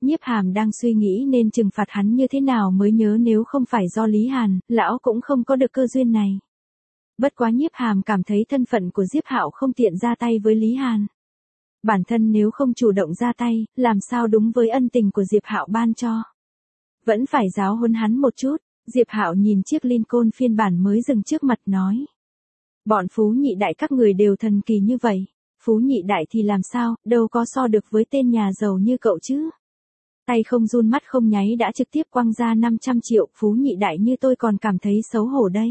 Nhiếp Hàm đang suy nghĩ nên trừng phạt hắn như thế nào mới nhớ nếu không phải do Lý Hàn, lão cũng không có được cơ duyên này. Bất quá Nhiếp Hàm cảm thấy thân phận của Diệp Hạo không tiện ra tay với Lý Hàn. Bản thân nếu không chủ động ra tay, làm sao đúng với ân tình của Diệp Hạo ban cho. Vẫn phải giáo huấn hắn một chút. Diệp Hạo nhìn chiếc Lincoln phiên bản mới dừng trước mặt nói. Bọn Phú Nhị Đại các người đều thần kỳ như vậy. Phú Nhị Đại thì làm sao, đâu có so được với tên nhà giàu như cậu chứ. Tay không run mắt không nháy đã trực tiếp quăng ra 500 triệu, Phú Nhị Đại như tôi còn cảm thấy xấu hổ đây.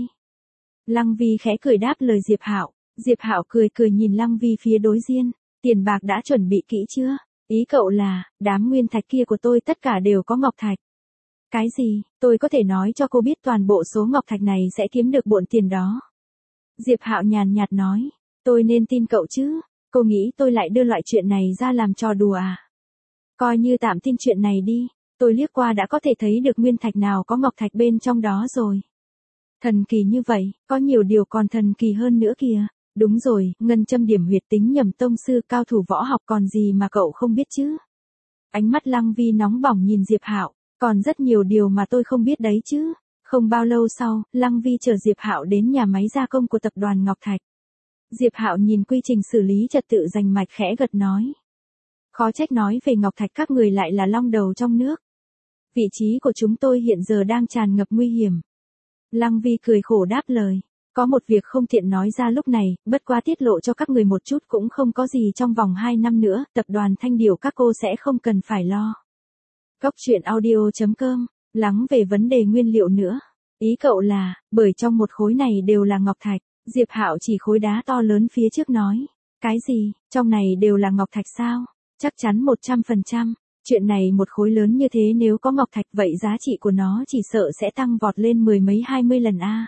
Lăng Vi khẽ cười đáp lời Diệp Hạo. Diệp Hạo cười cười nhìn Lăng Vi phía đối diện. Tiền bạc đã chuẩn bị kỹ chưa? Ý cậu là, đám nguyên thạch kia của tôi tất cả đều có ngọc thạch. Cái gì, tôi có thể nói cho cô biết toàn bộ số ngọc thạch này sẽ kiếm được bộn tiền đó. Diệp Hạo nhàn nhạt nói, tôi nên tin cậu chứ, cô nghĩ tôi lại đưa loại chuyện này ra làm trò đùa à? Coi như tạm tin chuyện này đi, tôi liếc qua đã có thể thấy được nguyên thạch nào có ngọc thạch bên trong đó rồi. Thần kỳ như vậy, có nhiều điều còn thần kỳ hơn nữa kìa. Đúng rồi, ngân châm điểm huyệt tính nhầm tông sư cao thủ võ học còn gì mà cậu không biết chứ. Ánh mắt Lăng Vi nóng bỏng nhìn Diệp Hạo, còn rất nhiều điều mà tôi không biết đấy chứ. Không bao lâu sau, Lăng Vi chở Diệp Hạo đến nhà máy gia công của tập đoàn Ngọc Thạch. Diệp Hạo nhìn quy trình xử lý trật tự rành mạch khẽ gật nói. Khó trách nói về Ngọc Thạch các người lại là long đầu trong nước. Vị trí của chúng tôi hiện giờ đang tràn ngập nguy hiểm. Lăng Vi cười khổ đáp lời. Có một việc không tiện nói ra lúc này, bất quá tiết lộ cho các người một chút cũng không có gì, trong vòng 2 năm nữa, tập đoàn Thanh Điểu các cô sẽ không cần phải lo. Cốc truyện audio.com, lắng về vấn đề nguyên liệu nữa. Ý cậu là, bởi trong một khối này đều là ngọc thạch. Diệp Hạo chỉ khối đá to lớn phía trước nói. Cái gì, trong này đều là ngọc thạch sao? Chắc chắn 100%. Chuyện này một khối lớn như thế nếu có ngọc thạch vậy giá trị của nó chỉ sợ sẽ tăng vọt lên 10 mấy 20 lần a.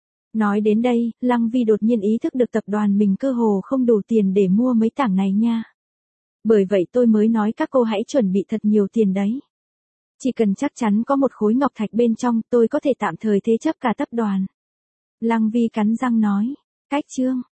Nói đến đây, Lăng Vi đột nhiên ý thức được tập đoàn mình cơ hồ không đủ tiền để mua mấy tảng này nha. Bởi vậy tôi mới nói các cô hãy chuẩn bị thật nhiều tiền đấy. Chỉ cần chắc chắn có một khối ngọc thạch bên trong, tôi có thể tạm thời thế chấp cả tập đoàn. Lăng Vi cắn răng nói. Cách chương.